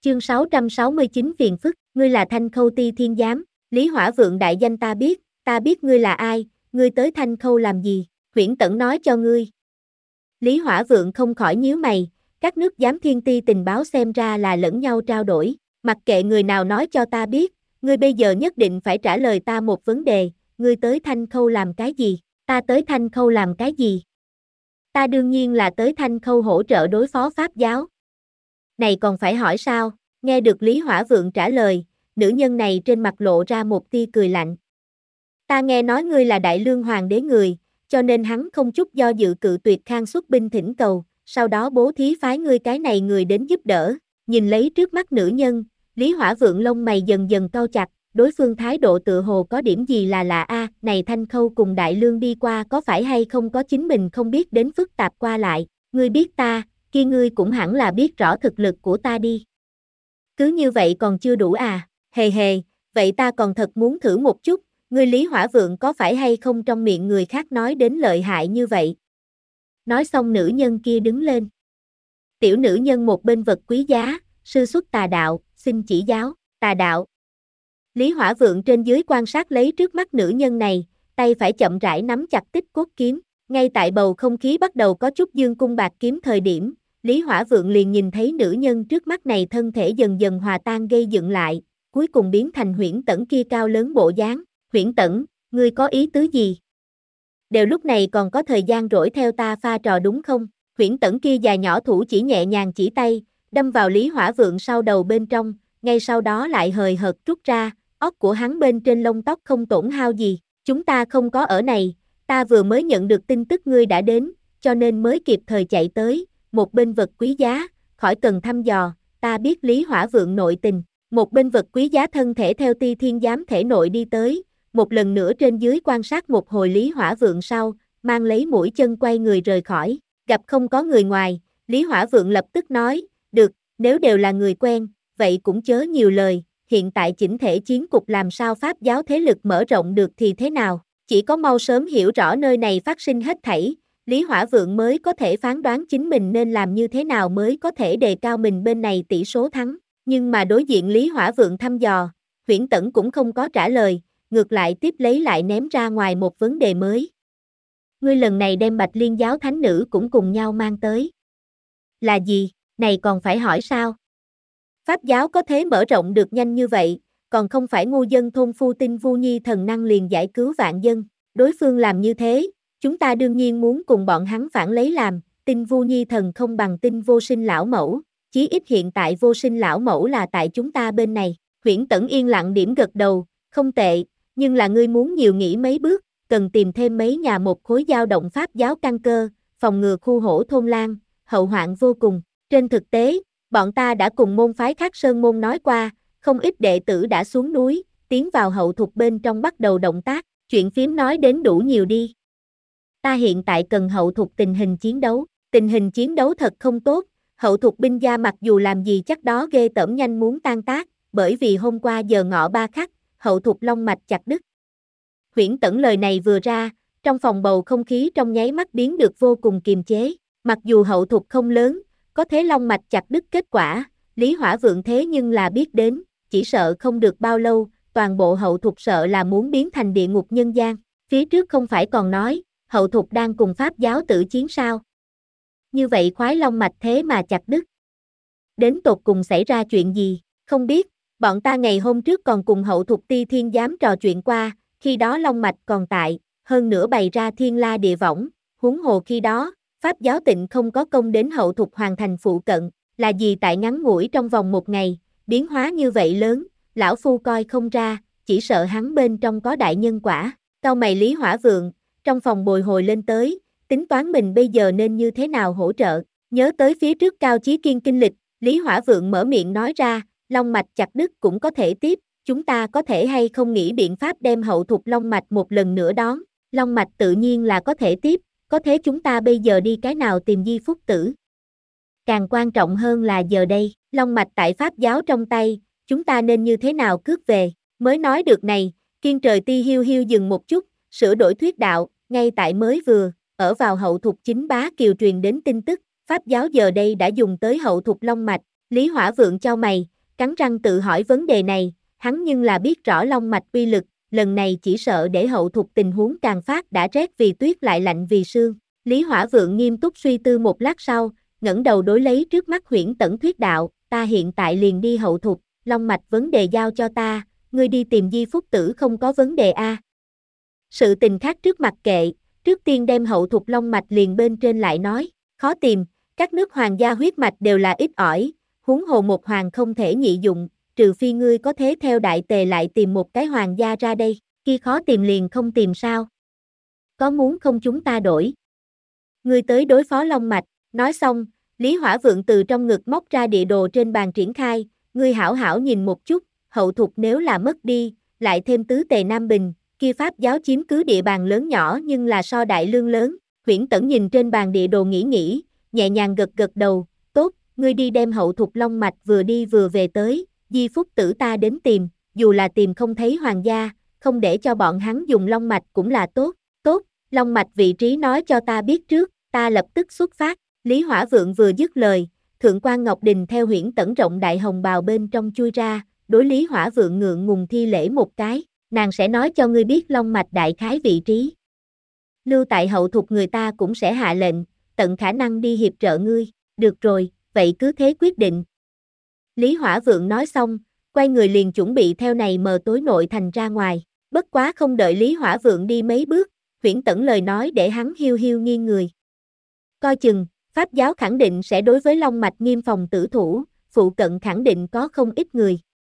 Chương 669 phiền phức, ngươi là Thanh Khâu Ti Thiên Giám, Lý Hỏa Vượng đại danh ta biết ngươi là ai, ngươi tới Thanh Khâu làm gì, Huyễn Tẩn nói cho ngươi. Lý Hỏa Vượng không khỏi nhíu mày, các nước giám thiên ti tình báo xem ra là lẫn nhau trao đổi, mặc kệ người nào nói cho ta biết, ngươi bây giờ nhất định phải trả lời ta một vấn đề, ngươi tới Thanh Khâu làm cái gì, ta tới Thanh Khâu làm cái gì? Ta đương nhiên là tới Thanh Khâu hỗ trợ đối phó Pháp giáo. Này còn phải hỏi sao? Nghe được Lý Hỏa Vượng trả lời, nữ nhân này trên mặt lộ ra một tia cười lạnh. Ta nghe nói ngươi là Đại Lương Hoàng đế người, cho nên hắn không chút do dự cự tuyệt Khang xuất binh thỉnh cầu, sau đó bố thí phái ngươi cái này người đến giúp đỡ. Nhìn lấy trước mắt nữ nhân, Lý Hỏa Vượng lông mày dần dần cau chặt, đối phương thái độ tựa hồ có điểm gì là lạ a, này Thanh Khâu cùng Đại Lương đi qua có phải hay không có chính mình không biết đến phức tạp qua lại, ngươi biết ta, kia ngươi cũng hẳn là biết rõ thực lực của ta đi. Cứ như vậy còn chưa đủ à, hề hề, vậy ta còn thật muốn thử một chút, ngươi Lý Hỏa Vượng có phải hay không trong miệng người khác nói đến lợi hại như vậy. Nói xong nữ nhân kia đứng lên. Tiểu nữ nhân một bên vật quý giá, sư xuất tà đạo, xin chỉ giáo, tà đạo. Lý Hỏa Vượng trên dưới quan sát lấy trước mắt nữ nhân này, tay phải chậm rãi nắm chặt tích cốt kiếm, ngay tại bầu không khí bắt đầu có chút dương cung bạc kiếm thời điểm, Lý Hỏa Vượng liền nhìn thấy nữ nhân trước mắt này thân thể dần dần hòa tan gây dựng lại, cuối cùng biến thành Huyễn Tẩn kia cao lớn bộ dáng. Huyễn Tẩn, ngươi có ý tứ gì? Đều lúc này còn có thời gian rỗi theo ta pha trò đúng không? Huyễn Tẩn kia dài nhỏ thủ chỉ nhẹ nhàng chỉ tay, đâm vào Lý Hỏa Vượng sau đầu bên trong, ngay sau đó lại hời hợt rút ra, óc của hắn bên trên lông tóc không tổn hao gì. Chúng ta không có ở này, ta vừa mới nhận được tin tức ngươi đã đến, cho nên mới kịp thời chạy tới, một bên vật quý giá, khỏi cần thăm dò, ta biết Lý Hỏa Vượng nội tình. Một bên vật quý giá thân thể theo Ti Thiên Giám thể nội đi tới, một lần nữa trên dưới quan sát một hồi Lý Hỏa Vượng sau, mang lấy mũi chân quay người rời khỏi, gặp không có người ngoài, Lý Hỏa Vượng lập tức nói, được, nếu đều là người quen, vậy cũng chớ nhiều lời, hiện tại chỉnh thể chiến cục làm sao Pháp giáo thế lực mở rộng được thì thế nào, chỉ có mau sớm hiểu rõ nơi này phát sinh hết thảy, Lý Hỏa Vượng mới có thể phán đoán chính mình nên làm như thế nào mới có thể đề cao mình bên này tỷ số thắng, nhưng mà đối diện Lý Hỏa Vượng thăm dò, Huyễn Tẩn cũng không có trả lời, ngược lại tiếp lấy lại ném ra ngoài một vấn đề mới. Ngươi lần này đem Bạch Liên giáo thánh nữ cũng cùng nhau mang tới. Là gì, này còn phải hỏi sao? Pháp giáo có thế mở rộng được nhanh như vậy, còn không phải ngu dân thôn phu tinh vu nhi thần năng liền giải cứu vạn dân, đối phương làm như thế, chúng ta đương nhiên muốn cùng bọn hắn phản lấy làm, tinh vu nhi thần không bằng tinh vô sinh lão mẫu, chí ít hiện tại vô sinh lão mẫu là tại chúng ta bên này. Huyễn Tẩn yên lặng điểm gật đầu, không tệ, nhưng là ngươi muốn nhiều nghĩ mấy bước, cần tìm thêm mấy nhà một khối dao động Pháp giáo căn cơ, phòng ngừa khu hổ thôn lan, hậu hoạn vô cùng. Trên thực tế, bọn ta đã cùng môn phái khác Sơn Môn nói qua, không ít đệ tử đã xuống núi, tiến vào hậu thục bên trong bắt đầu động tác, chuyện phím nói đến đủ nhiều đi. Ta hiện tại cần hậu thục tình hình chiến đấu thật không tốt, hậu thục binh gia mặc dù làm gì chắc đó ghê tởm nhanh muốn tan tác, bởi vì hôm qua giờ ngọ 3 khắc, hậu thục long mạch chặt đứt. Huyễn Tẩn lời này vừa ra, trong phòng bầu không khí trong nháy mắt biến được vô cùng kiềm chế, mặc dù hậu thục không lớn, có thế long mạch chặt đứt kết quả, Lý Hỏa Vượng thế nhưng là biết đến, chỉ sợ không được bao lâu, toàn bộ hậu thục sợ là muốn biến thành địa ngục nhân gian, phía trước không phải còn nói, hậu thục đang cùng Pháp giáo tử chiến sao. Như vậy khoái long mạch thế mà chặt đứt. Đến tột cùng xảy ra chuyện gì, không biết, bọn ta ngày hôm trước còn cùng hậu thục Ti Thiên Giám trò chuyện qua, khi đó long mạch còn tại, hơn nữa bày ra thiên la địa võng, huống hồ khi đó, Pháp giáo tịnh không có công đến hậu thục hoàn thành phụ cận, là gì tại ngắn ngủi trong vòng một ngày, biến hóa như vậy lớn, lão phu coi không ra, chỉ sợ hắn bên trong có đại nhân quả, cau mày Lý Hỏa Vượng, trong phòng bồi hồi lên tới, tính toán mình bây giờ nên như thế nào hỗ trợ, nhớ tới phía trước Cao Chí Kiên kinh lịch, Lý Hỏa Vượng mở miệng nói ra, long mạch chặt đứt cũng có thể tiếp, chúng ta có thể hay không nghĩ biện pháp đem hậu thục long mạch một lần nữa đón, long mạch tự nhiên là có thể tiếp, có thế chúng ta bây giờ đi cái nào tìm Di Phúc Tử. Càng quan trọng hơn là giờ đây, long mạch tại Pháp giáo trong tay, chúng ta nên như thế nào cướp về, mới nói được này, Kiên Trời Ti hiu hiu dừng một chút, sửa đổi thuyết đạo, ngay tại mới vừa, ở vào hậu thục chính bá kiều truyền đến tin tức, Pháp giáo giờ đây đã dùng tới hậu thục long mạch, Lý Hỏa Vượng chau mày, cắn răng tự hỏi vấn đề này, hắn nhưng là biết rõ long mạch uy lực, lần này chỉ sợ để hậu thục tình huống càng phát đã rét vì tuyết lại lạnh vì sương. Lý Hỏa Vượng nghiêm túc suy tư một lát sau, ngẩng đầu đối lấy trước mắt Huyễn Tẩn thuyết đạo, ta hiện tại liền đi hậu thục, long mạch vấn đề giao cho ta, ngươi đi tìm Di Phúc Tử không có vấn đề a. Sự tình khác trước mặt kệ, trước tiên đem hậu thục long mạch liền bên trên lại nói, khó tìm, các nước hoàng gia huyết mạch đều là ít ỏi, huống hồ một hoàng không thể nhị dụng, trừ phi ngươi có thế theo đại tề lại tìm một cái hoàng gia ra đây, khi khó tìm liền không tìm sao. Có muốn không chúng ta đổi? Ngươi tới đối phó long mạch, nói xong, Lý Hỏa Vượng từ trong ngực móc ra địa đồ trên bàn triển khai, ngươi hảo hảo nhìn một chút, hậu thục nếu là mất đi, lại thêm tứ tề Nam Bình, kia pháp giáo chiếm cứ địa bàn lớn nhỏ nhưng là so đại lương lớn. Huyễn Tẩn nhìn trên bàn địa đồ nghĩ, nhẹ nhàng gật gật đầu, tốt, ngươi đi đem hậu thục long mạch vừa đi vừa về tới, Di Phúc Tử ta đến tìm, dù là tìm không thấy hoàng gia, không để cho bọn hắn dùng long mạch cũng là tốt, tốt, long mạch vị trí nói cho ta biết trước, ta lập tức xuất phát. Lý Hỏa Vượng vừa dứt lời, Thượng quan Ngọc Đình theo Huyễn Tẩn rộng đại hồng bào bên trong chui ra, đối Lý Hỏa Vượng ngượng ngùng thi lễ một cái, nàng sẽ nói cho ngươi biết long mạch đại khái vị trí. Lưu tại hậu thục người ta cũng sẽ hạ lệnh, tận khả năng đi hiệp trợ ngươi, được rồi, vậy cứ thế quyết định. Lý Hỏa Vượng nói xong, quay người liền chuẩn bị theo này mờ tối nội thành ra ngoài, bất quá không đợi Lý Hỏa Vượng đi mấy bước, Huyễn Tẩn lời nói để hắn hiu hiu nghiêng người. Coi chừng, pháp giáo khẳng định sẽ đối với long mạch nghiêm phòng tử thủ, phụ cận khẳng định có không ít người.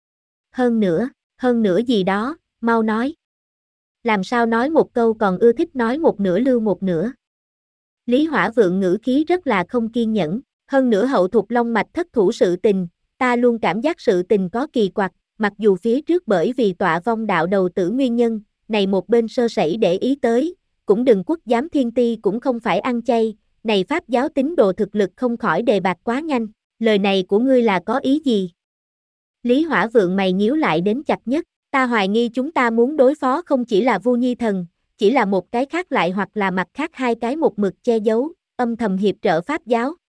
Hơn nữa gì đó, mau nói. Làm sao nói một câu còn ưa thích nói một nửa lưu một nửa. Lý Hỏa Vượng ngữ khí rất là không kiên nhẫn, hơn nữa hậu thục long mạch thất thủ sự tình, ta luôn cảm giác sự tình có kỳ quặc, mặc dù phía trước bởi vì tọa vong đạo đầu tử nguyên nhân, này một bên sơ sẩy để ý tới, cũng đừng quốc giám thiên ti cũng không phải ăn chay, này pháp giáo tín đồ thực lực không khỏi đề bạt quá nhanh, lời này của ngươi là có ý gì? Lý Hỏa Vượng mày nhíu lại đến chặt nhất, ta hoài nghi chúng ta muốn đối phó không chỉ là Vu Nhi Thần, chỉ là một cái khác lại hoặc là mặt khác hai cái một mực che giấu, âm thầm hiệp trợ pháp giáo,